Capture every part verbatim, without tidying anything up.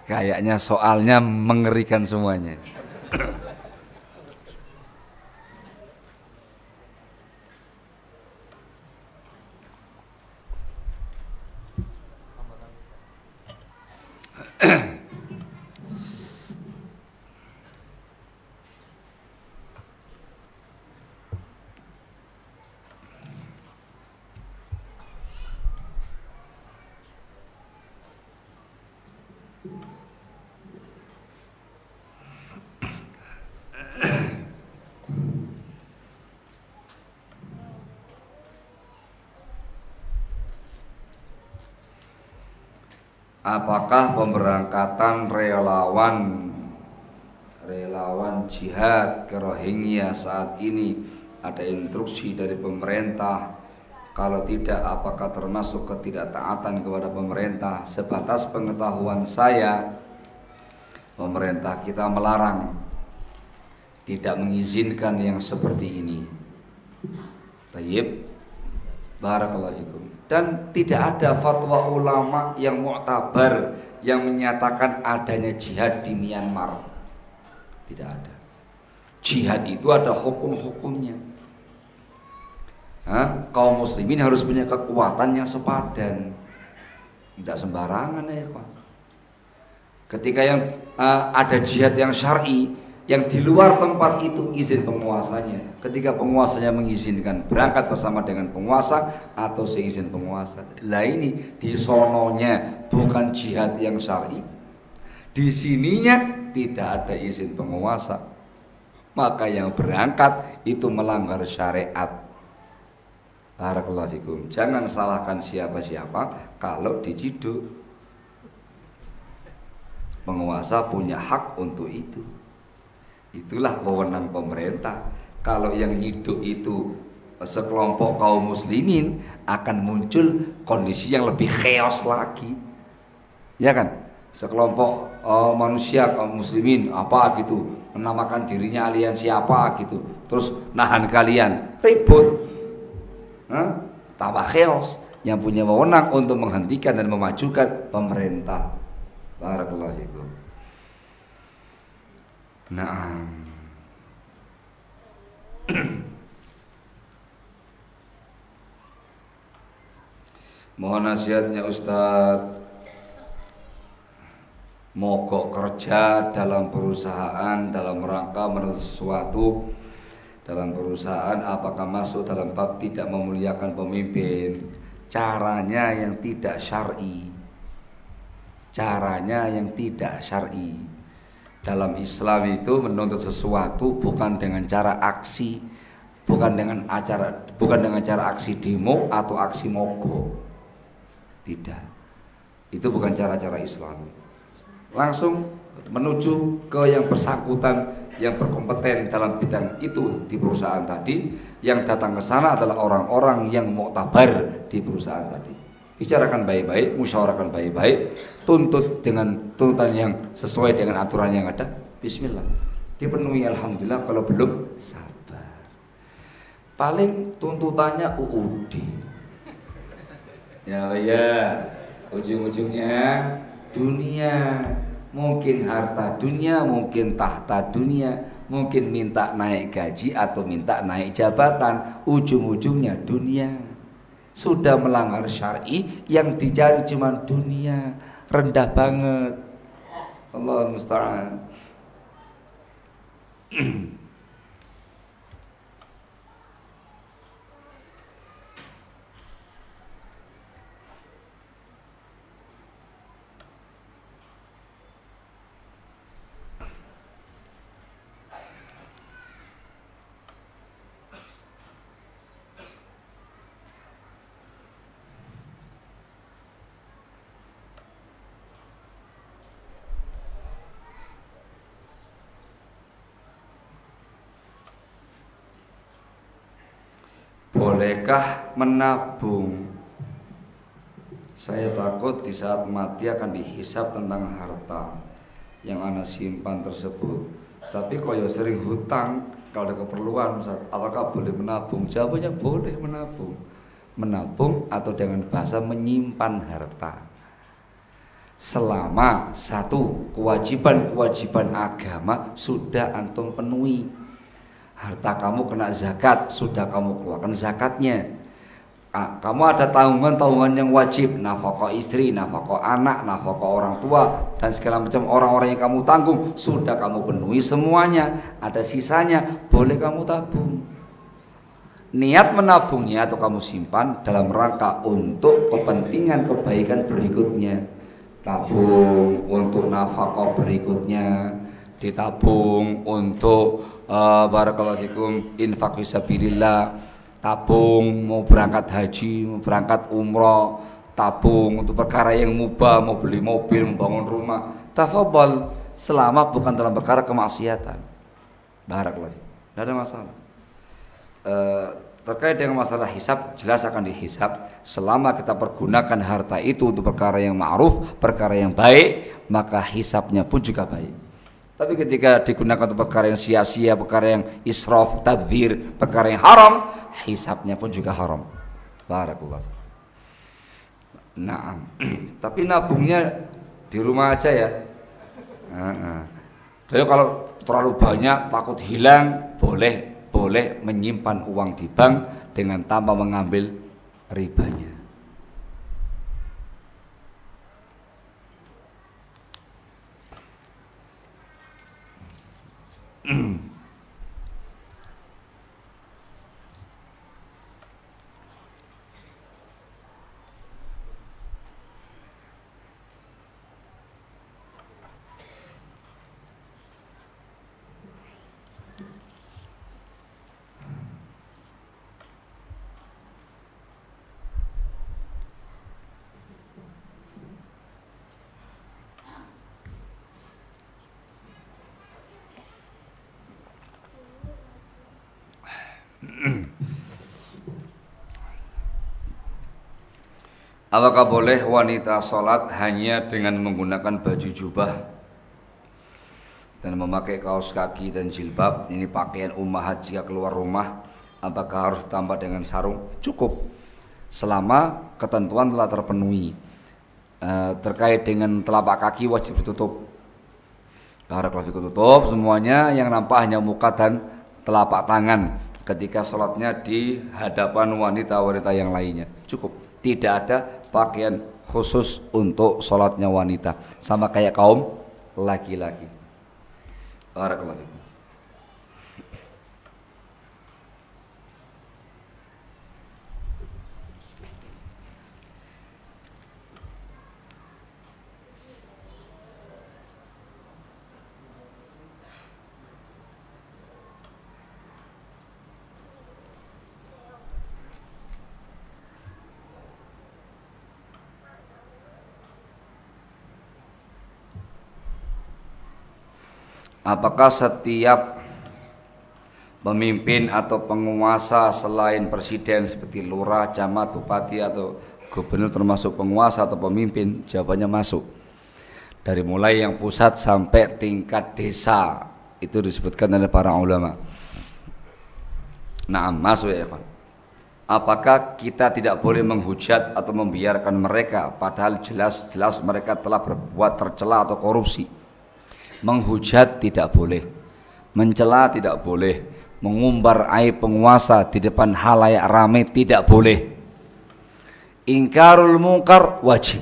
Kayaknya soalnya mengerikan semuanya. Apakah pemberangkatan relawan relawan jihad ke Rohingya saat ini ada instruksi dari pemerintah? Kalau tidak, apakah termasuk ketidaktaatan kepada pemerintah? Sebatas pengetahuan saya, pemerintah kita melarang, tidak mengizinkan yang seperti ini. Tayyib, barakallahu fikum. Dan tidak ada fatwa ulama yang mu'tabar yang menyatakan adanya jihad di Myanmar. Tidak ada. Jihad itu ada hukum-hukumnya. Hah? Kaum muslimin harus punya kekuatan yang sepadan. Tidak sembarangan ya Pak. Ketika yang uh, ada jihad yang syar'i, yang di luar tempat itu izin penguasanya. Ketika penguasanya mengizinkan, berangkat bersama dengan penguasa atau seizin penguasa. Lah ini di sononya bukan jihad yang syar'i, di sininya tidak ada izin penguasa, maka yang berangkat itu melanggar syariat. Barakallahu fikum. Jangan salahkan siapa-siapa kalau diciduk. Penguasa punya hak untuk itu. Itulah wewenang pemerintah. Kalau yang nyiduk itu sekelompok kaum muslimin, akan muncul kondisi yang lebih chaos lagi. Ya kan? Sekelompok uh, manusia kaum muslimin apa gitu, menamakan dirinya aliansi apa gitu, terus nahan kalian, ribut. Huh? Tambah chaos. Yang punya wewenang untuk menghentikan dan memajukan pemerintah. Barakallahu fikum. Nah, mohon nasihatnya Ustadz. Mogok kerja dalam perusahaan dalam rangka menuntut sesuatu dalam perusahaan, apakah masuk dalam bab tidak memuliakan pemimpin? Caranya yang tidak syar'i. Caranya yang tidak syar'i. Dalam Islam itu menuntut sesuatu bukan dengan cara aksi, bukan dengan acara, bukan dengan cara aksi demo atau aksi mogok. Tidak. Itu bukan cara-cara Islam. Langsung menuju ke yang bersangkutan, yang berkompeten dalam bidang itu di perusahaan tadi. Yang datang ke sana adalah orang-orang yang muktabar di perusahaan tadi. Bicarakan baik-baik, musyawarahkan baik-baik, tuntut dengan tuntutan yang sesuai dengan aturan yang ada. Bismillah, dipenuhi alhamdulillah. Kalau belum, sabar. Paling tuntutannya U U D. Ya ya, ujung-ujungnya dunia. Mungkin harta dunia, mungkin tahta dunia, mungkin minta naik gaji atau minta naik jabatan. Ujung-ujungnya dunia. Sudah melanggar syar'i, yang dicari cuma dunia. Rendah banget. Allahul musta'an. Bolehkah menabung? Saya takut di saat mati akan dihisab tentang harta yang ana simpan tersebut. Tapi koyo sering hutang, kalau ada keperluan, apakah boleh menabung? Jawabannya boleh menabung. Menabung atau dengan bahasa menyimpan harta. selama satu kewajiban-kewajiban agama sudah antum penuhi. Harta kamu kena zakat, sudah kamu keluarkan zakatnya. Ah, kamu ada tanggungan-tanggungan yang wajib, nafkah istri, nafkah anak, nafkah orang tua, dan segala macam orang-orang yang kamu tanggung, sudah kamu penuhi semuanya. Ada sisanya, boleh kamu tabung. Niat menabungnya atau kamu simpan dalam rangka untuk kepentingan kebaikan berikutnya. Tabung untuk nafkah berikutnya, ditabung untuk uh, barakallahu fikum infak fisabilillah, tabung mau berangkat haji, mau berangkat umroh, tabung untuk perkara yang mubah, mau beli mobil, membangun rumah, tafadhal, selama bukan dalam perkara kemaksiatan. Barakallahu fikum, tidak ada masalah. Uh, terkait dengan masalah hisab, jelas akan dihisab. Selama kita pergunakan harta itu untuk perkara yang ma'ruf, perkara yang baik, maka hisabnya pun juga baik. Tapi ketika digunakan untuk perkara yang sia-sia, perkara yang israf, tabdzir, perkara yang haram, hisabnya pun juga haram. Barakallah. Nah, tapi nabungnya di rumah aja ya. Nah, jadi kalau terlalu banyak takut hilang, boleh boleh menyimpan uang di bank dengan tanpa mengambil ribanya. Apakah boleh wanita sholat hanya dengan menggunakan baju jubah dan memakai kaos kaki dan jilbab? Ini pakaian ummahat jika keluar rumah. Apakah harus ditambah dengan sarung? Cukup, selama ketentuan telah terpenuhi. E, terkait dengan telapak kaki wajib ditutup. Harus ditutup semuanya, yang nampak hanya muka dan telapak tangan ketika sholatnya di hadapan wanita-wanita yang lainnya. Cukup, tidak ada pakaian khusus untuk sholatnya wanita, sama kayak kaum laki-laki. Barakallahu fikum. Apakah setiap pemimpin atau penguasa selain presiden seperti lurah, camat, bupati atau gubernur termasuk penguasa atau pemimpin? Jawabannya masuk. Dari mulai yang pusat sampai tingkat desa, itu disebutkan oleh para ulama. Nah, masuk ya kawan. Apakah kita tidak boleh menghujat atau membiarkan mereka padahal jelas-jelas mereka telah berbuat tercela atau korupsi? Menghujat tidak boleh, mencela tidak boleh, mengumbar aib penguasa di depan halayak ramai tidak boleh. Ingkarul mungkar wajib.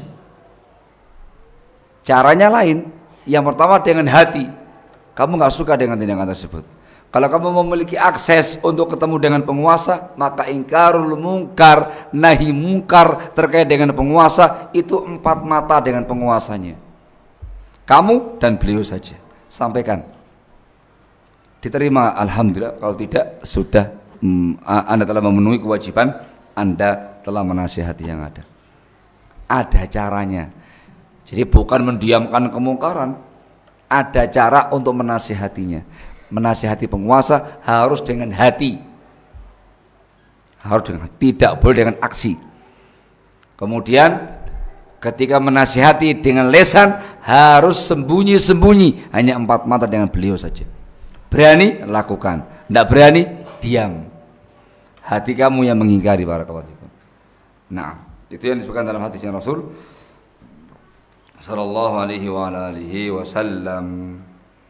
Caranya lain. Yang pertama dengan hati. Kamu nggak suka dengan tindakan tersebut. Kalau kamu memiliki akses untuk ketemu dengan penguasa, maka ingkarul mungkar, nahi mungkar terkait dengan penguasa itu empat mata dengan penguasanya. Kamu dan beliau saja sampaikan, diterima alhamdulillah, kalau tidak sudah hmm, Anda telah memenuhi kewajiban, Anda telah menasihati yang ada. Ada caranya. Jadi bukan mendiamkan kemungkaran, ada cara untuk menasihatinya. Menasihati penguasa harus dengan hati, harus dengan, tidak boleh dengan aksi. Kemudian ketika menasihati dengan lesan harus sembunyi-sembunyi, hanya empat mata dengan beliau saja. Berani lakukan, tidak berani diam. Hati kamu yang mengingkari. Barakallahu fikum. Nah, itu yang disebutkan dalam hadisnya Rasul. sallallahu alaihi wa ala alihi wasallam.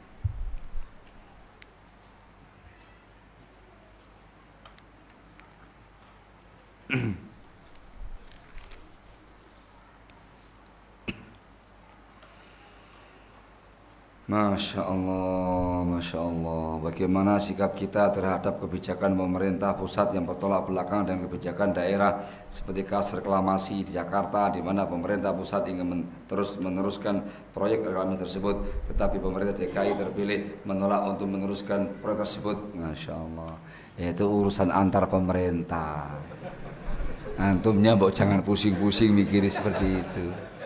Masya Allah, Masya Allah. Bagaimana sikap kita terhadap kebijakan pemerintah pusat yang bertolak belakang dan kebijakan daerah seperti kasus reklamasi di Jakarta, di mana pemerintah pusat ingin men terus meneruskan proyek reklamasi tersebut, tetapi pemerintah D K I terpilih menolak untuk meneruskan proyek tersebut. Masya Allah. Itu urusan antar pemerintah. Antumnya mbok jangan pusing-pusing mikiri seperti itu.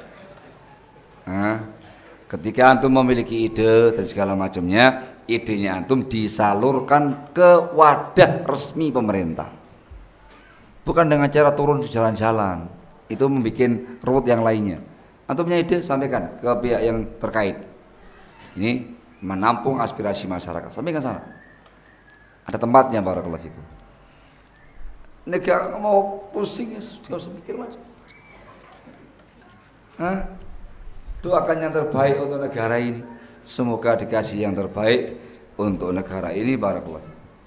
Hah? Ketika antum memiliki ide dan segala macamnya, idenya antum disalurkan ke wadah resmi pemerintah. Bukan dengan cara turun di jalan-jalan. Itu membuat ruwet yang lainnya. Antum punya ide, sampaikan ke pihak yang terkait. Ini menampung aspirasi masyarakat. Sampaikan sana. Ada tempatnya, barakallahu fikum. Negara mau pusing ya, sudah usah mikir macam. Hah? Doakan yang terbaik untuk negara ini. Semoga dikasih yang terbaik untuk negara ini, barakallah.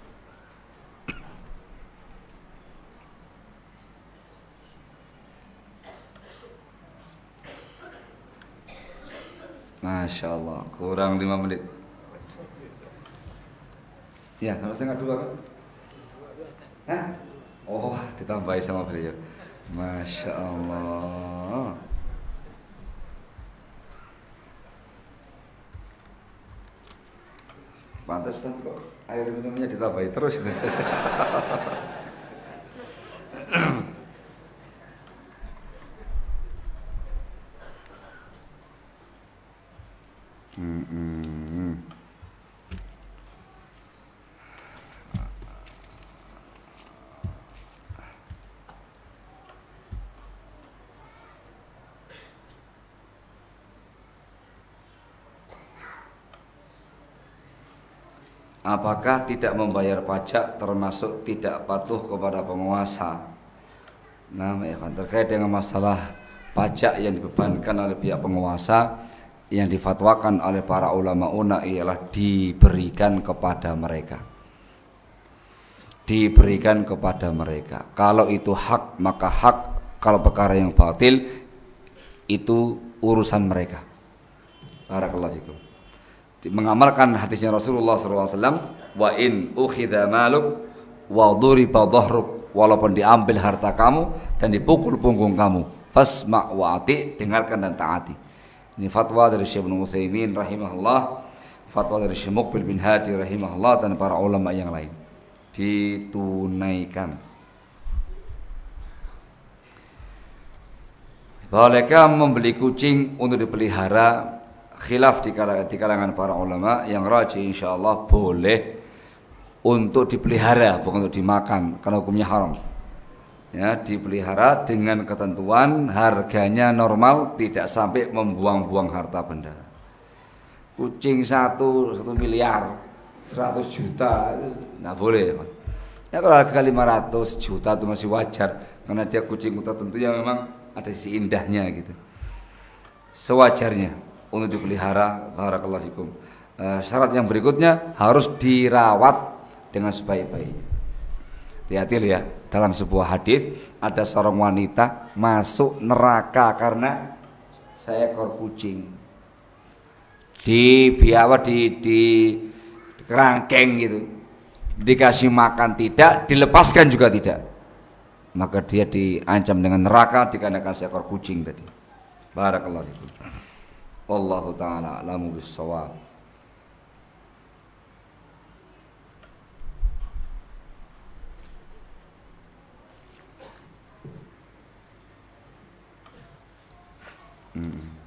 Masya Allah, kurang lima menit. Ya, sama setengah dua kan? Hah? Oh, ditambahi sama beliau. Masya Allah. Pantesan kok air minumnya ditambahi terus. hmm, hmm. Apakah tidak membayar pajak termasuk tidak patuh kepada penguasa? Nah, ya, terkait dengan masalah pajak yang dibebankan oleh pihak penguasa, yang difatwakan oleh para ulama una ialah diberikan kepada mereka. Diberikan kepada mereka. Kalau itu hak, maka hak. Kalau perkara yang batil, itu urusan mereka. Barakallahu fikum. Mengamalkan hadisnya Rasulullah shallallahu alaihi wasallam, wa in ukhidha maluk wa duriba dhahruk, walaupun diambil harta kamu dan dipukul punggung kamu, fasma' wa ati, dengarkan dan taati. Ini fatwa dari Syekh Ibnu Utsaimin rahimahullah, fatwa dari Syekh Muqbil bin Hadi rahimahullah, dan para ulama yang lain. Ditunaikan. Bolehkah membeli kucing untuk dipelihara? Khilaf di kalangan, di kalangan para ulama. Yang rajih insyaallah boleh untuk dipelihara, bukan untuk dimakan, karena hukumnya haram. Ya, dipelihara dengan ketentuan harganya normal, tidak sampai membuang-buang harta benda. Kucing satu satu miliar, seratus juta, nggak boleh. Ya, kalau harga lima ratus juta itu masih wajar, karena dia kucing tertentu yang memang ada sisi indahnya gitu. Sewajarnya untuk dipelihara, barakallahu fikum. Uh, syarat yang berikutnya harus dirawat dengan sebaik-baiknya. Hati-hati ya, dalam sebuah hadis ada seorang wanita masuk neraka karena seekor kucing. Di biawa di di kerangkeng gitu. Dikasih makan tidak, dilepaskan juga tidak. Maka dia diancam dengan neraka dikarenakan seekor kucing tadi. Barakallahu fikum. Wallahu ta'ala a'lamu bis-shawab. Hmm.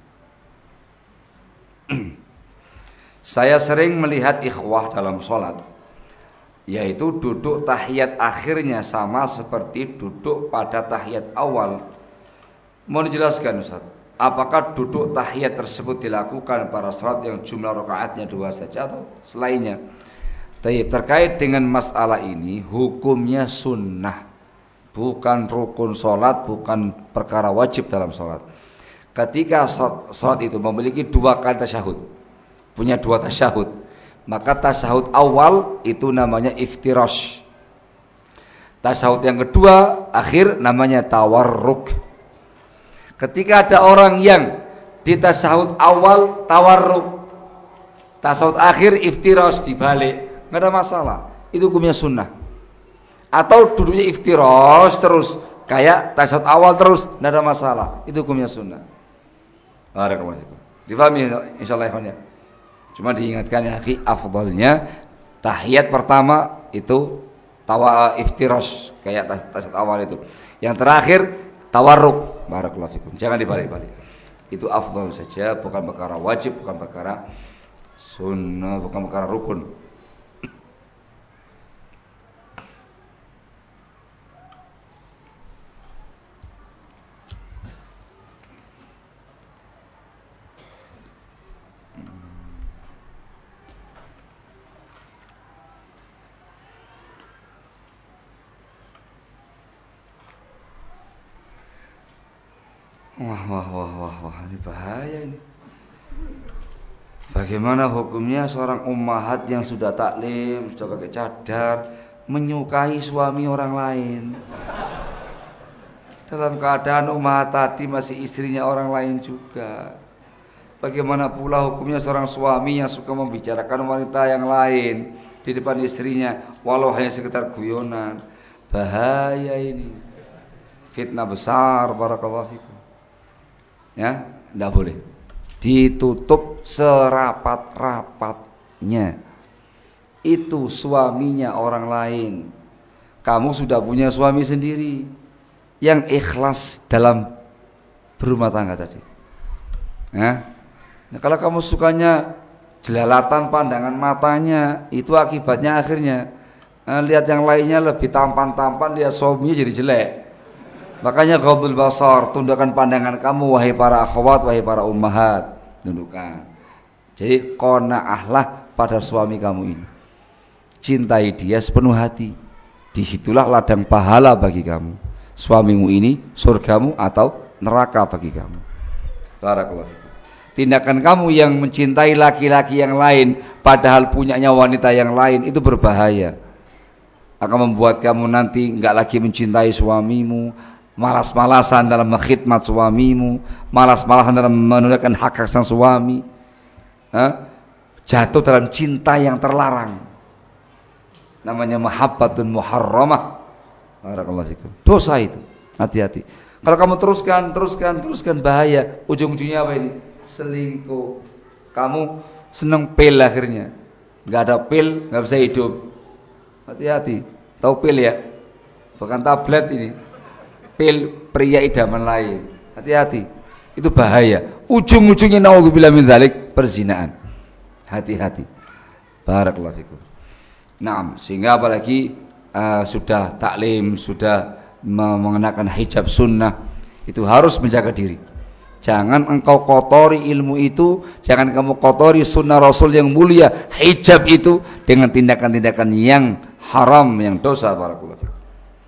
Saya sering melihat ikhwah dalam sholat, yaitu duduk tahiyat akhirnya sama seperti duduk pada tahiyat awal. Mau dijelaskan Ustaz? Apakah duduk tahiyat tersebut dilakukan pada sholat yang jumlah rakaatnya dua saja atau selainnya? Terkait dengan masalah ini, hukumnya sunnah, bukan rukun sholat, bukan perkara wajib dalam sholat. Ketika sholat itu memiliki dua kali tasyahud, punya dua tasyahud, maka tasyahud awal itu namanya iftirash. Tasyahud yang kedua akhir namanya tawarruk. Ketika ada orang yang di tasyahud awal tawarruk, tasyahud akhir iftirash dibalik, nggak ada masalah. Itu hukumnya sunnah. Atau duduknya iftirash terus kayak tasyahud awal terus, nggak ada masalah. Itu hukumnya sunnah. Barakallahu fikum. Difahami insyaallah ya. Cuma diingatkan ya akhi, afdalnya tahiyat pertama itu tawa iftirash kayak tasyahud awal itu. Yang terakhir tawarruk. Barakallahu fikum. Jangan dibalik-balik. Itu afdal saja, bukan perkara wajib, bukan perkara sunnah, bukan perkara rukun. Wah, wah, wah, wah, wah, ini bahaya ini. Bagaimana hukumnya seorang ummahat yang sudah taklim, sudah pakai cadar, menyukai suami orang lain? Dalam keadaan ummahat tadi masih istrinya orang lain juga. Bagaimana pula hukumnya seorang suami yang suka membicarakan wanita yang lain di depan istrinya, walau hanya sekedar guyonan? Bahaya ini. Fitnah besar, barakallahu fikum. Ya, tidak boleh. Ditutup serapat-rapatnya. Itu suaminya orang lain. Kamu sudah punya suami sendiri yang ikhlas dalam berumah tangga tadi. Ya. Nah, kalau kamu sukanya jelalatan pandangan matanya, itu akibatnya akhirnya nah, lihat yang lainnya lebih tampan-tampan, lihat suaminya jadi jelek. Makanya ghadul basar, tundukkan pandangan kamu wahai para akhwat, wahai para ummahat, tundukkan. Jadi qanaahlah pada suami kamu ini. Cintai dia sepenuh hati. Disitulah ladang pahala bagi kamu. Suamimu ini surgamu atau neraka bagi kamu. Barakallahu. Tindakan kamu yang mencintai laki-laki yang lain padahal punyanya wanita yang lain itu berbahaya. Akan membuat kamu nanti enggak lagi mencintai suamimu, malas-malasan dalam mengkhidmat suamimu, malas-malasan dalam menunaikan hak sang suami, eh? jatuh dalam cinta yang terlarang, namanya mahabbatun muharramah. Barakallahu fikum. Dosa itu, hati-hati. Kalau kamu teruskan, teruskan, teruskan, bahaya. Ujung-ujungnya apa ini? Selingkuh. Kamu seneng pil akhirnya, nggak ada pil nggak bisa hidup. Hati-hati. Tahu pil ya? Bukan tablet ini. Pil pria idaman lain. Hati-hati. Itu bahaya. Ujung-ujungnya naudzubillah min dzalik perzinaan. Hati-hati. Barakallahu fikum. Naam, sehingga apalagi uh, sudah taklim, sudah mengenakan hijab sunnah, itu harus menjaga diri. Jangan engkau kotori ilmu itu, jangan kamu kotori sunnah Rasul yang mulia, hijab itu, dengan tindakan-tindakan yang haram, yang dosa. Barakallahu fikum.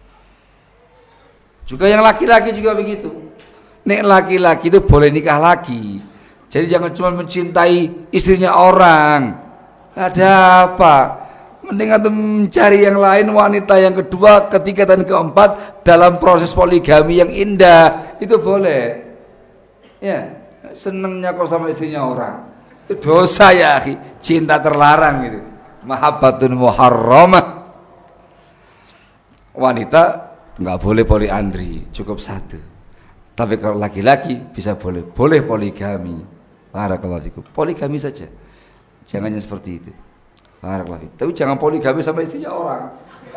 Juga yang laki-laki juga begitu. Nek laki-laki itu boleh nikah lagi. Jadi jangan cuma mencintai istrinya orang. Ada apa? Mending atau mencari yang lain, wanita yang kedua, ketiga dan keempat dalam proses poligami yang indah. Itu boleh. Ya, senengnya kok sama istrinya orang. Itu dosa ya, akhi. Cinta terlarang gitu. Mahabbatun muharramah. Wanita nggak boleh poliandri, cukup satu. Tapi kalau laki-laki bisa boleh, boleh poligami. Barakallahu fikum. Poligami saja, jangan yang seperti itu. Barakallahu fikum. Tapi jangan poligami sama istrinya orang.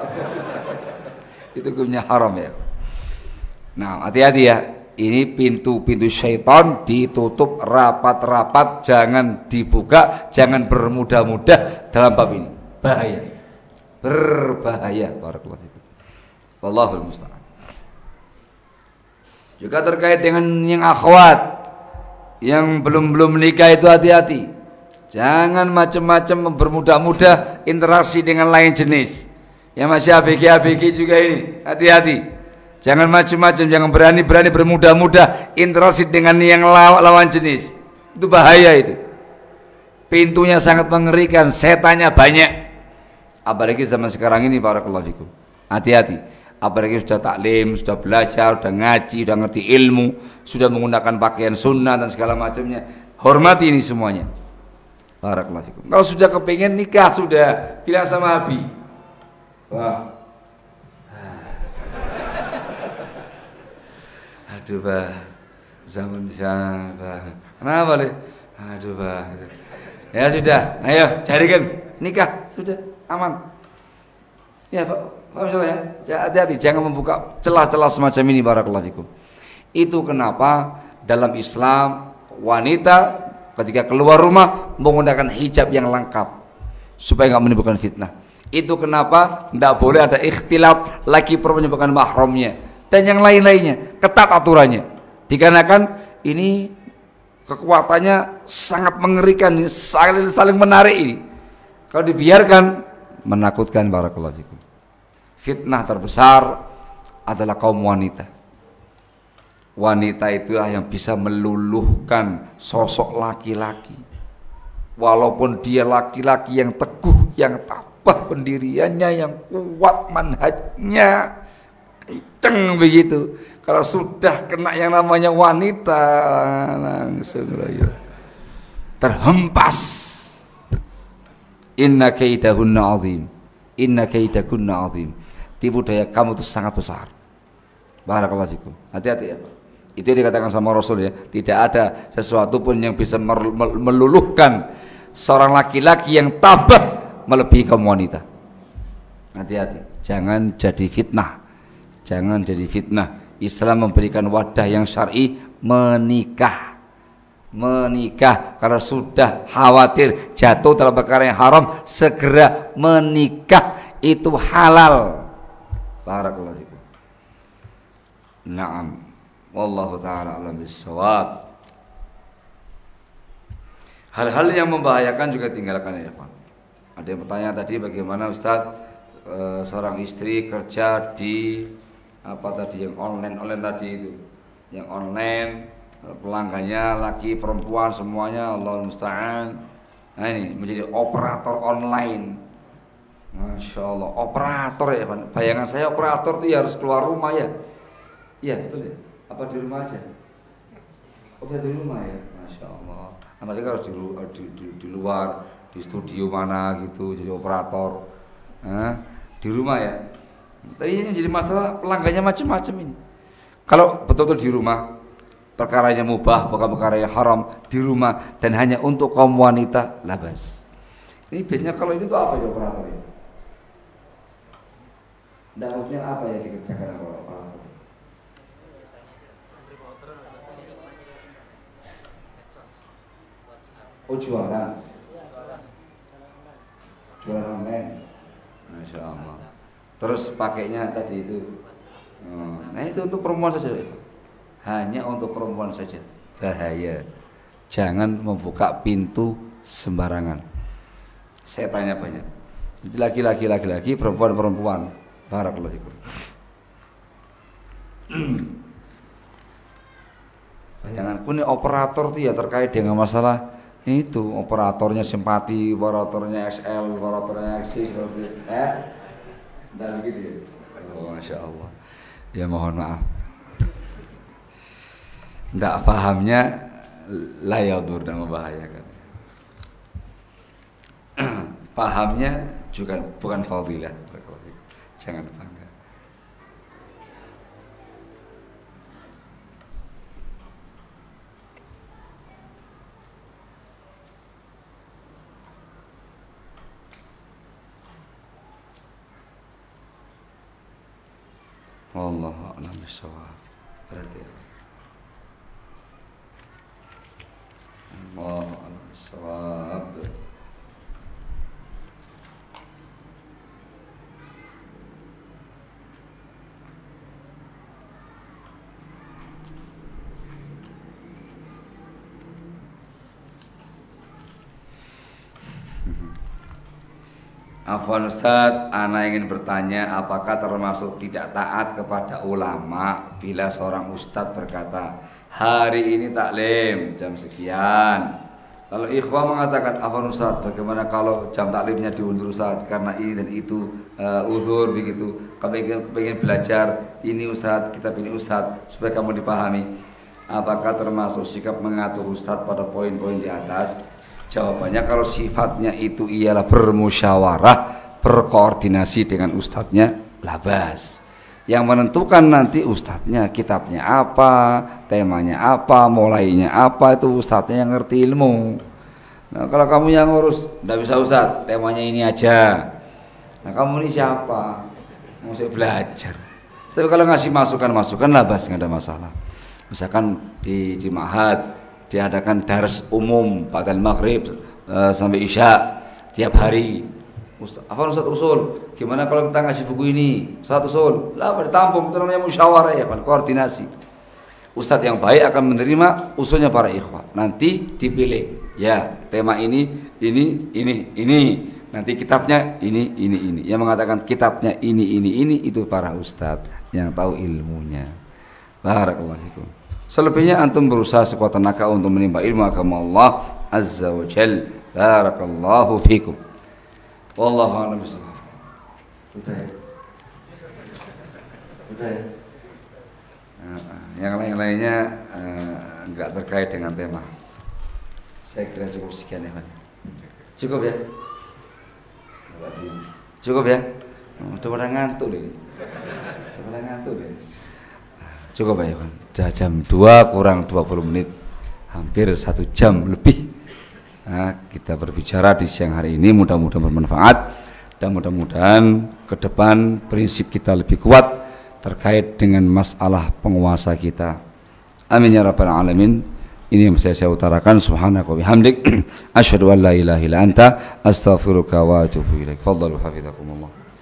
Itu hukumnya haram ya. Nah, hati-hati ya. Ini pintu-pintu syaitan ditutup rapat-rapat, jangan dibuka, jangan bermudah-mudah dalam bab ini. Bahaya, berbahaya. Barakallahu fikum. Wallahul musta'an. Juga terkait dengan yang akhwat yang belum-belum menikah itu hati-hati. Jangan macam-macam bermudah-mudah interaksi dengan lain jenis. Yang masih A B G A B G juga ini, hati-hati. Jangan macam-macam, jangan berani-berani bermudah-mudah interaksi dengan yang law lawan jenis. Itu bahaya itu. Pintunya sangat mengerikan, setannya banyak. Apalagi zaman sekarang ini barakallahu fikum. Hati-hati. Apalagi sudah taklim, sudah belajar, sudah ngaji, sudah ngerti ilmu, sudah menggunakan pakaian sunnah dan segala macamnya. Hormati ini semuanya. Barakallahu fikum. Kalau sudah kepingin nikah sudah, bilang sama Abi. Wah. Aduh bah, zaman di sana bah. Kenapa le? Aduh bah. Ya sudah, ayo carikan nikah sudah aman. Ya Pak, Pak ya. Hati-hati, jangan membuka celah-celah semacam ini barakallahu fikum. Itu kenapa dalam Islam wanita ketika keluar rumah menggunakan hijab yang lengkap supaya nggak menimbulkan fitnah. Itu kenapa tidak boleh ada ikhtilat laki perempuan bukan mahramnya. Dan yang lain-lainnya, ketat aturannya. Dikarenakan ini kekuatannya sangat mengerikan, saling saling menarik ini. Kalau dibiarkan menakutkan barakallahu fikum. Fitnah terbesar adalah kaum wanita. Wanita itulah yang bisa meluluhkan sosok laki-laki. Walaupun dia laki-laki yang teguh, yang tabah pendiriannya, yang kuat manhajnya, kenceng begitu. Kalau sudah kena yang namanya wanita langsung loyo terhempas. Inna kaidahunna azim. Inna kaidakunna azim. Tipu daya kamu itu sangat besar. Barakallahu fikum. Hati-hati ya Pak. Itu yang dikatakan sama Rasul ya. Tidak ada sesuatu pun yang bisa meluluhkan seorang laki-laki yang tabah melebihi kaum wanita. Hati-hati. Jangan jadi fitnah. Jangan jadi fitnah. Islam memberikan wadah yang syar'i, menikah. Menikah karena sudah khawatir jatuh dalam perkara yang haram, segera menikah, itu halal. Barakallahu fikum. Naam. Wallahu taala alam bissawab. Hal-hal yang membahayakan juga tinggalkan ya Pak. Ada yang bertanya tadi bagaimana Ustaz e, seorang istri kerja di apa tadi yang online online tadi itu, yang online pelanggannya laki perempuan semuanya, Allah musta'an. Nah ini menjadi operator online. Masya Allah, operator ya Pak. Bayangan saya operator itu ya harus keluar rumah ya. Iya betul ya. Apa di rumah aja? Oh di rumah ya. Masya Allah. Nanti harus di, di, di, di luar, di studio mana gitu jadi operator. Nah, di rumah ya. Tapi ini jadi masalah pelanggannya macam-macam ini. Kalau betul-betul di rumah, perkaranya mubah, bukan perkara yang haram, di rumah dan hanya untuk kaum wanita, labas. Ini biasanya kalau ini tuh apa ya operator ini? Dapatnya apa yang dikerjakan oleh operator? Oh jualan, jualan online, Masya Allah. Terus pakainya tadi itu, nah itu untuk perempuan saja, hanya untuk perempuan saja. Bahaya, jangan membuka pintu sembarangan. Saya tanya banyak, laki-laki, laki-laki, perempuan, perempuan. Barakallahu fikum. Bayanganku nih operator tuh ya terkait dengan masalah itu, operatornya simpati, operatornya X L, operatornya X C seperti itu. Eh? Dan gitu ya. Oh, Masya Allah. Ya mohon maaf. Tidak pahamnya layadur dan membahayakan. Pahamnya juga bukan fadilah. Jangan bangga. Wallahu a'lam bishawab. Berarti Wallahu a'lam bishawab. Afwan Ustaz, ana ingin bertanya apakah termasuk tidak taat kepada ulama bila seorang ustadz berkata hari ini taklim jam sekian. Lalu ikhwah mengatakan, Afwan Ustaz, bagaimana kalau jam taklimnya diundur Ustaz karena ini dan itu uh, uzur begitu. Kami ingin, ingin belajar ini Ustaz, kitab ini Ustaz supaya kamu dipahami. Apakah termasuk sikap mengatur Ustaz pada poin-poin di atas? Jawabannya kalau sifatnya itu ialah bermusyawarah, berkoordinasi dengan ustadznya, labas. Yang menentukan nanti ustadznya, kitabnya apa, temanya apa, mulainya apa, itu ustadznya yang ngerti ilmu. Nah kalau kamu yang ngurus, tidak bisa ustadz, temanya ini aja. Nah kamu ini siapa? Mau saya belajar. Tapi kalau ngasih masukan-masukan, labas, nggak ada masalah. Misalkan di di Ma'had diadakan dars umum ba'dal maghrib uh, sampai isya tiap hari. Ustaz, apa Ustaz usul? Gimana kalau kita ngasih buku ini? Ustaz usul. Lah ditampung, itu namanya musyawarah ya, koordinasi. Ustaz yang baik akan menerima usulnya para ikhwah. Nanti dipilih. Ya, tema ini, ini, ini, ini. Nanti kitabnya ini, ini, ini. Yang mengatakan kitabnya ini, ini, ini itu para ustaz yang tahu ilmunya. Barakallahu fikum. Selebihnya antum berusaha sekuat tenaga untuk menimba ilmu agama Allah Azza wa Jal. Barakallahu fikum. Wallahu a'lam bishawab. Sudah ya? Sudah ya? Nah, yang lain-lainnya uh, enggak terkait dengan tema. Saya kira cukup sekian ya, Mas. Cukup ya? Cukup ya? Udah pada ngantuk nih. Udah pada ngantuk nih. Cukup ya, Pak. Sudah jam dua kurang dua puluh menit, hampir satu jam lebih. Nah, kita berbicara di siang hari ini, mudah-mudahan bermanfaat dan mudah-mudahan ke depan prinsip kita lebih kuat terkait dengan masalah penguasa kita. Amin ya rabbal alamin. Ini yang saya, saya utarakan. Subhanaka wa bihamdik asyhadu an la ilaha illa anta astaghfiruka wa atubu ilaik. Fadhalu hafizakumullah.